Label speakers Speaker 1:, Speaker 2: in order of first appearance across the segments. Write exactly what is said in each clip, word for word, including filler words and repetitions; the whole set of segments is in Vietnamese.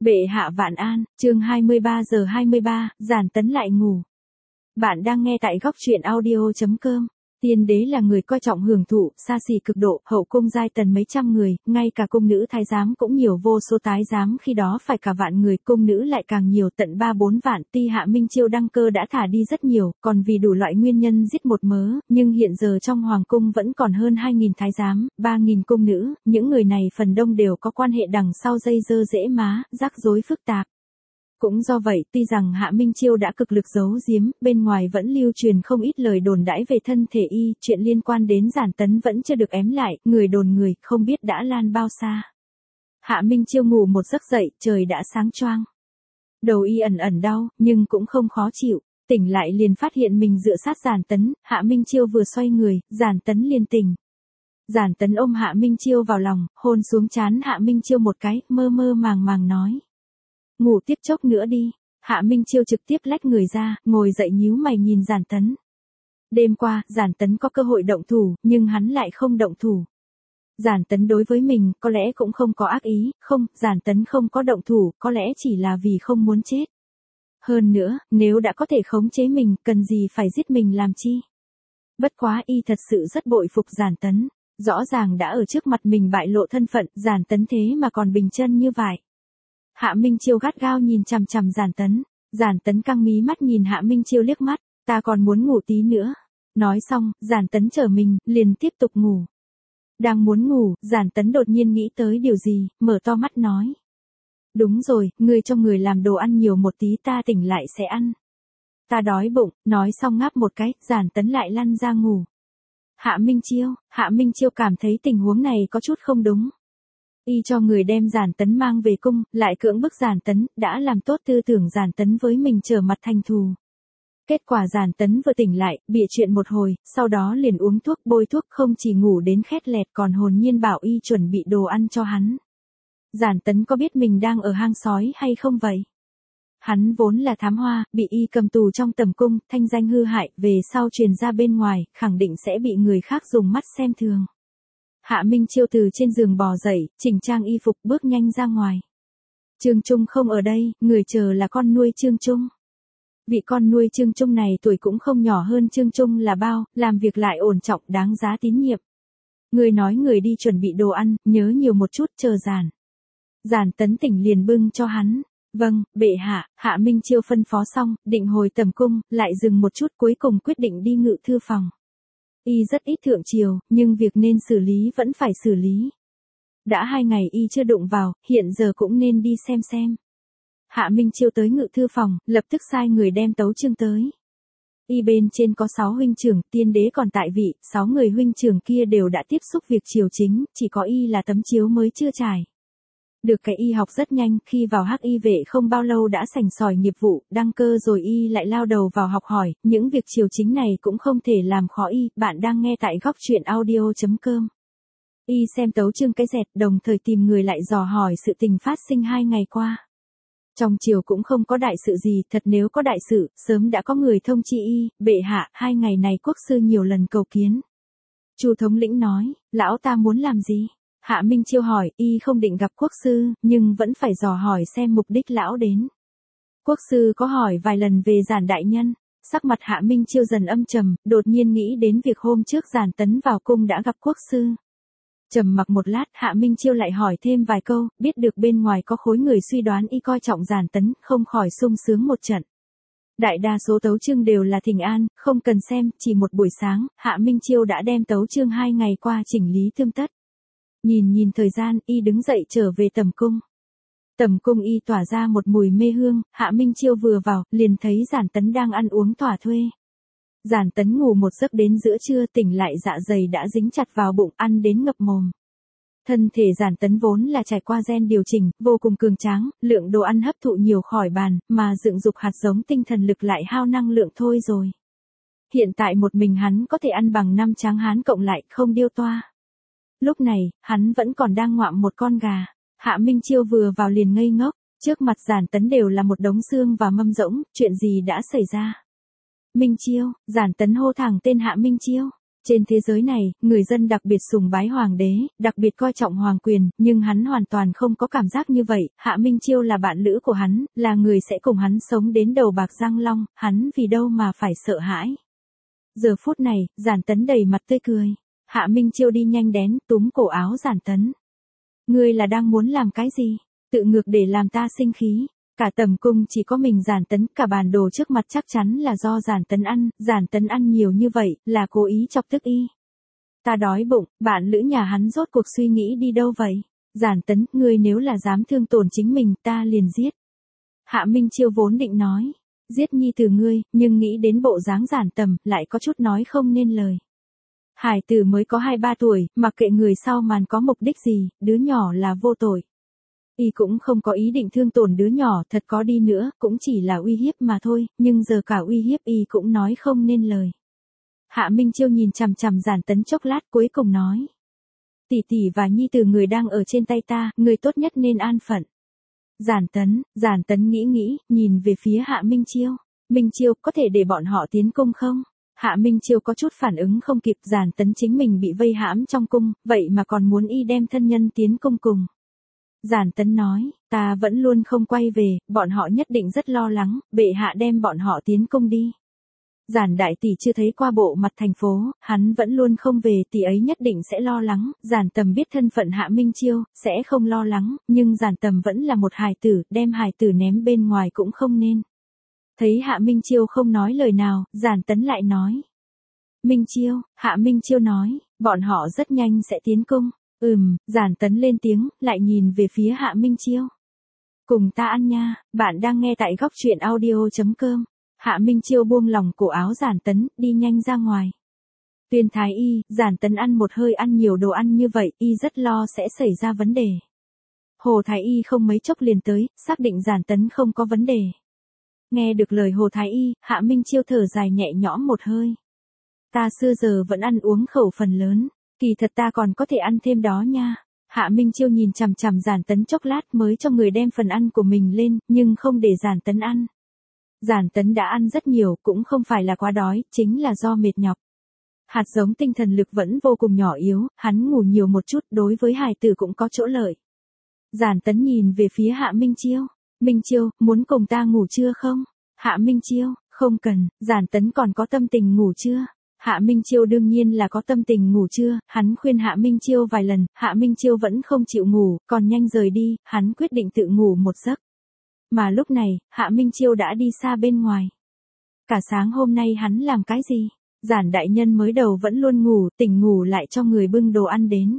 Speaker 1: Bệ hạ vạn an, chương hai mươi ba giờ hai mươi ba, Giản Tấn lại ngủ. Bạn đang nghe tại góc truyện audio chấm com. Tiên đế là người coi trọng hưởng thụ, xa xỉ cực độ, hậu cung giai tần mấy trăm người, ngay cả cung nữ thái giám cũng nhiều vô số tái giám khi đó phải cả vạn người, cung nữ lại càng nhiều tận ba bốn vạn. Tuy Hạ Minh Chiêu đăng cơ đã thả đi rất nhiều, còn vì đủ loại nguyên nhân giết một mớ, nhưng hiện giờ trong hoàng cung vẫn còn hơn hai nghìn thái giám, ba nghìn cung nữ, những người này phần đông đều có quan hệ đằng sau dây dơ dễ má, rắc rối phức tạp. Cũng do vậy, tuy rằng Hạ Minh Chiêu đã cực lực giấu giếm, bên ngoài vẫn lưu truyền không ít lời đồn đãi về thân thể y, chuyện liên quan đến Giản Tấn vẫn chưa được ém lại, người đồn người, không biết đã lan bao xa. Hạ Minh Chiêu ngủ một giấc dậy, trời đã sáng choang. Đầu y ẩn ẩn đau, nhưng cũng không khó chịu, tỉnh lại liền phát hiện mình dựa sát Giản Tấn, Hạ Minh Chiêu vừa xoay người, Giản Tấn liền tỉnh. Giản Tấn ôm Hạ Minh Chiêu vào lòng, hôn xuống trán Hạ Minh Chiêu một cái, mơ mơ màng màng nói. Ngủ tiếp chốc nữa đi. Hạ Minh Chiêu trực tiếp lách người ra, ngồi dậy nhíu mày nhìn Giản Tấn. Đêm qua, Giản Tấn có cơ hội động thủ, nhưng hắn lại không động thủ. Giản Tấn đối với mình, có lẽ cũng không có ác ý, không, Giản Tấn không có động thủ, có lẽ chỉ là vì không muốn chết. Hơn nữa, nếu đã có thể khống chế mình, cần gì phải giết mình làm chi? Bất quá y thật sự rất bội phục Giản Tấn, rõ ràng đã ở trước mặt mình bại lộ thân phận, Giản Tấn thế mà còn bình chân như vậy. Hạ Minh Chiêu gắt gao nhìn chằm chằm Giản Tấn, Giản Tấn căng mí mắt nhìn Hạ Minh Chiêu liếc mắt, ta còn muốn ngủ tí nữa. Nói xong, Giản Tấn trở mình, liền tiếp tục ngủ. Đang muốn ngủ, Giản Tấn đột nhiên nghĩ tới điều gì, mở to mắt nói. Đúng rồi, ngươi cho người làm đồ ăn nhiều một tí ta tỉnh lại sẽ ăn. Ta đói bụng, nói xong ngáp một cái, Giản Tấn lại lăn ra ngủ. Hạ Minh Chiêu, Hạ Minh Chiêu cảm thấy tình huống này có chút không đúng. Y cho người đem Giản Tấn mang về cung, lại cưỡng bức Giản Tấn, đã làm tốt tư tưởng Giản Tấn với mình trở mặt thành thù. Kết quả Giản Tấn vừa tỉnh lại, bịa chuyện một hồi, sau đó liền uống thuốc bôi thuốc không chỉ ngủ đến khét lẹt còn hồn nhiên bảo y chuẩn bị đồ ăn cho hắn. Giản Tấn có biết mình đang ở hang sói hay không vậy? Hắn vốn là thám hoa, bị y cầm tù trong tầm cung, thanh danh hư hại, về sau truyền ra bên ngoài, khẳng định sẽ bị người khác dùng mắt xem thường. Hạ Minh Chiêu từ trên giường bò dậy, chỉnh trang y phục bước nhanh ra ngoài. Trương Trung không ở đây, người chờ là con nuôi Trương Trung. Vị con nuôi Trương Trung này tuổi cũng không nhỏ hơn Trương Trung là bao, làm việc lại ổn trọng đáng giá tín nhiệm. Người nói người đi chuẩn bị đồ ăn, nhớ nhiều một chút chờ Giản. Giản Tấn tỉnh liền bưng cho hắn. Vâng, bệ hạ, Hạ Minh Chiêu phân phó xong, định hồi tầm cung, lại dừng một chút cuối cùng quyết định đi ngự thư phòng. Y rất ít thượng triều, nhưng việc nên xử lý vẫn phải xử lý. Đã hai ngày y chưa đụng vào, hiện giờ cũng nên đi xem xem. Hạ Minh Chiêu tới ngự thư phòng, lập tức sai người đem tấu chương tới. Y bên trên có sáu huynh trưởng, tiên đế còn tại vị, sáu người huynh trưởng kia đều đã tiếp xúc việc triều chính, chỉ có y là tấm chiếu mới chưa trải. Được cái y học rất nhanh, khi vào hắc y vệ không bao lâu đã sành sỏi nghiệp vụ, đăng cơ rồi y lại lao đầu vào học hỏi, những việc triều chính này cũng không thể làm khó y, bạn đang nghe tại góc truyện audio chấm com. Y xem tấu chương cái dẹt, đồng thời tìm người lại dò hỏi sự tình phát sinh hai ngày qua. Trong triều cũng không có đại sự gì, thật nếu có đại sự, sớm đã có người thông chi y, bệ hạ, hai ngày này quốc sư nhiều lần cầu kiến. Chu thống lĩnh nói, lão ta muốn làm gì? Hạ Minh Chiêu hỏi, y không định gặp quốc sư, nhưng vẫn phải dò hỏi xem mục đích lão đến. Quốc sư có hỏi vài lần về Giản đại nhân, sắc mặt Hạ Minh Chiêu dần âm trầm, đột nhiên nghĩ đến việc hôm trước Giản Tấn vào cung đã gặp quốc sư. Trầm mặc một lát, Hạ Minh Chiêu lại hỏi thêm vài câu, biết được bên ngoài có khối người suy đoán y coi trọng Giản Tấn, không khỏi sung sướng một trận. Đại đa số tấu chương đều là thỉnh an, không cần xem, chỉ một buổi sáng, Hạ Minh Chiêu đã đem tấu chương hai ngày qua chỉnh lý tươm tất. Nhìn nhìn thời gian, y đứng dậy trở về tầm cung. Tầm cung y tỏa ra một mùi mê hương, Hạ Minh Chiêu vừa vào, liền thấy Giản Tấn đang ăn uống thỏa thuê. Giản Tấn ngủ một giấc đến giữa trưa tỉnh lại dạ dày đã dính chặt vào bụng, ăn đến ngập mồm. Thân thể Giản Tấn vốn là trải qua gen điều chỉnh, vô cùng cường tráng, lượng đồ ăn hấp thụ nhiều khỏi bàn, mà dựng dục hạt giống tinh thần lực lại hao năng lượng thôi rồi. Hiện tại một mình hắn có thể ăn bằng năm tráng hán cộng lại, không điêu toa. Lúc này, hắn vẫn còn đang ngoạm một con gà. Hạ Minh Chiêu vừa vào liền ngây ngốc, trước mặt Giản Tấn đều là một đống xương và mâm rỗng, chuyện gì đã xảy ra? Minh Chiêu, Giản Tấn hô thẳng tên Hạ Minh Chiêu. Trên thế giới này, người dân đặc biệt sùng bái hoàng đế, đặc biệt coi trọng hoàng quyền, nhưng hắn hoàn toàn không có cảm giác như vậy, Hạ Minh Chiêu là bạn lữ của hắn, là người sẽ cùng hắn sống đến đầu bạc răng long, hắn vì đâu mà phải sợ hãi. Giờ phút này, Giản Tấn đầy mặt tươi cười. Hạ Minh Chiêu đi nhanh đến, túm cổ áo Giản Tấn. Ngươi là đang muốn làm cái gì? Tự ngược để làm ta sinh khí. Cả tầm cung chỉ có mình Giản Tấn, cả bàn đồ trước mặt chắc chắn là do Giản Tấn ăn, Giản Tấn ăn nhiều như vậy, là cố ý chọc tức y. Ta đói bụng, bạn lữ nhà hắn rốt cuộc suy nghĩ đi đâu vậy? Giản Tấn, ngươi nếu là dám thương tổn chính mình, ta liền giết. Hạ Minh Chiêu vốn định nói, giết nhi từ ngươi, nhưng nghĩ đến bộ dáng Giản Tầm, lại có chút nói không nên lời. Hải tử mới có hai ba tuổi, mặc kệ người sau màn có mục đích gì, đứa nhỏ là vô tội. Y cũng không có ý định thương tổn đứa nhỏ, thật có đi nữa, cũng chỉ là uy hiếp mà thôi, nhưng giờ cả uy hiếp y cũng nói không nên lời. Hạ Minh Chiêu nhìn chằm chằm Giản Tấn chốc lát cuối cùng nói. Tỷ tỷ và nhi tử người đang ở trên tay ta, người tốt nhất nên an phận. Giản Tấn, Giản Tấn nghĩ nghĩ, nhìn về phía Hạ Minh Chiêu. Minh Chiêu, có thể để bọn họ tiến cung không? Hạ Minh Chiêu có chút phản ứng không kịp, Giản Tấn chính mình bị vây hãm trong cung, vậy mà còn muốn y đem thân nhân tiến cung cùng. Giản Tấn nói, ta vẫn luôn không quay về, bọn họ nhất định rất lo lắng, bệ hạ đem bọn họ tiến cung đi. Giản đại tỷ chưa thấy qua bộ mặt thành phố, hắn vẫn luôn không về, tỷ ấy nhất định sẽ lo lắng. Giản Tầm biết thân phận Hạ Minh Chiêu, sẽ không lo lắng, nhưng Giản Tầm vẫn là một hài tử, đem hài tử ném bên ngoài cũng không nên. Thấy Hạ Minh Chiêu không nói lời nào, Giản Tấn lại nói. Minh Chiêu, Hạ Minh Chiêu nói, bọn họ rất nhanh sẽ tiến cung. Ừm, Giản Tấn lên tiếng, lại nhìn về phía Hạ Minh Chiêu. Cùng ta ăn nha, bạn đang nghe tại góc truyện audio chấm com. Hạ Minh Chiêu buông lòng cổ áo Giản Tấn, đi nhanh ra ngoài. Tuyên thái y, Giản Tấn ăn một hơi ăn nhiều đồ ăn như vậy, y rất lo sẽ xảy ra vấn đề. Hồ thái y không mấy chốc liền tới, xác định Giản Tấn không có vấn đề. Nghe được lời Hồ thái y, Hạ Minh Chiêu thở dài nhẹ nhõm một hơi. Ta xưa giờ vẫn ăn uống khẩu phần lớn, kỳ thật ta còn có thể ăn thêm đó nha. Hạ Minh Chiêu nhìn chằm chằm Giản Tấn chốc lát mới cho người đem phần ăn của mình lên, nhưng không để Giản Tấn ăn. Giản Tấn đã ăn rất nhiều, cũng không phải là quá đói, chính là do mệt nhọc. Hạt giống tinh thần lực vẫn vô cùng nhỏ yếu, hắn ngủ nhiều một chút, đối với hài tử cũng có chỗ lợi. Giản Tấn nhìn về phía Hạ Minh Chiêu. Minh Chiêu, muốn cùng ta ngủ chưa không? Hạ Minh Chiêu, không cần. Giản Tấn còn có tâm tình ngủ chưa? Hạ Minh Chiêu đương nhiên là có tâm tình ngủ chưa, hắn khuyên Hạ Minh Chiêu vài lần, Hạ Minh Chiêu vẫn không chịu ngủ, còn nhanh rời đi, hắn quyết định tự ngủ một giấc. Mà lúc này, Hạ Minh Chiêu đã đi xa bên ngoài. Cả sáng hôm nay hắn làm cái gì? Giản đại nhân mới đầu vẫn luôn ngủ, tỉnh ngủ lại cho người bưng đồ ăn đến.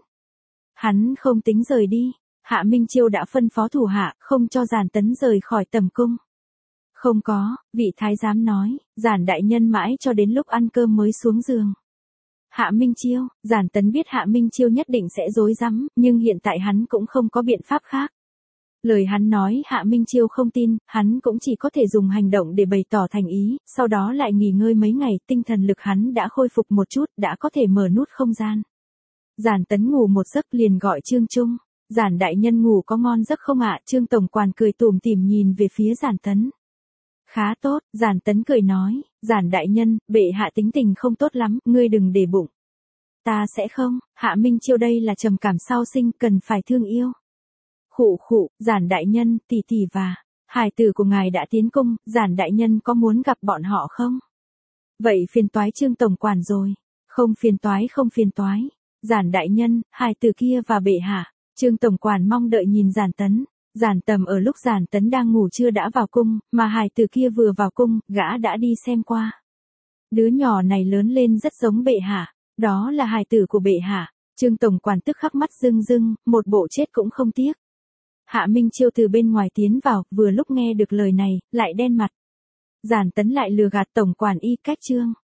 Speaker 1: Hắn không tính rời đi. Hạ Minh Chiêu đã phân phó thủ hạ, không cho Giản Tấn rời khỏi tầm cung. Không có, vị thái giám nói, Giản đại nhân mãi cho đến lúc ăn cơm mới xuống giường. Hạ Minh Chiêu, Giản Tấn biết Hạ Minh Chiêu nhất định sẽ rối rắm, nhưng hiện tại hắn cũng không có biện pháp khác. Lời hắn nói Hạ Minh Chiêu không tin, hắn cũng chỉ có thể dùng hành động để bày tỏ thành ý, sau đó lại nghỉ ngơi mấy ngày, tinh thần lực hắn đã khôi phục một chút, đã có thể mở nút không gian. Giản Tấn ngủ một giấc liền gọi Trương Trung. Giản đại nhân ngủ có ngon giấc không ạ? Trương tổng quản cười tủm tỉm nhìn về phía Giản Tấn. Khá tốt, Giản Tấn cười nói, Giản đại nhân, bệ hạ tính tình không tốt lắm, ngươi đừng để bụng. Ta sẽ không, Hạ Minh Chiêu đây là trầm cảm sau sinh, cần phải thương yêu. Khụ khụ, Giản đại nhân, tỷ tỷ và hài tử của ngài đã tiến cung, Giản đại nhân có muốn gặp bọn họ không? Vậy phiền toái Trương tổng quản rồi. Không phiền toái không phiền toái. Giản đại nhân, hài tử kia và bệ hạ. Trương tổng quản mong đợi nhìn Giản Tấn. Giản Tầm ở lúc Giản Tấn đang ngủ trưa đã vào cung, mà hài tử kia vừa vào cung, gã đã đi xem qua. Đứa nhỏ này lớn lên rất giống bệ hạ, đó là hài tử của bệ hạ. Trương tổng quản tức khắc mắt rưng rưng, một bộ chết cũng không tiếc. Hạ Minh Chiêu từ bên ngoài tiến vào, vừa lúc nghe được lời này, lại đen mặt. Giản Tấn lại lừa gạt tổng quản y cách Trương.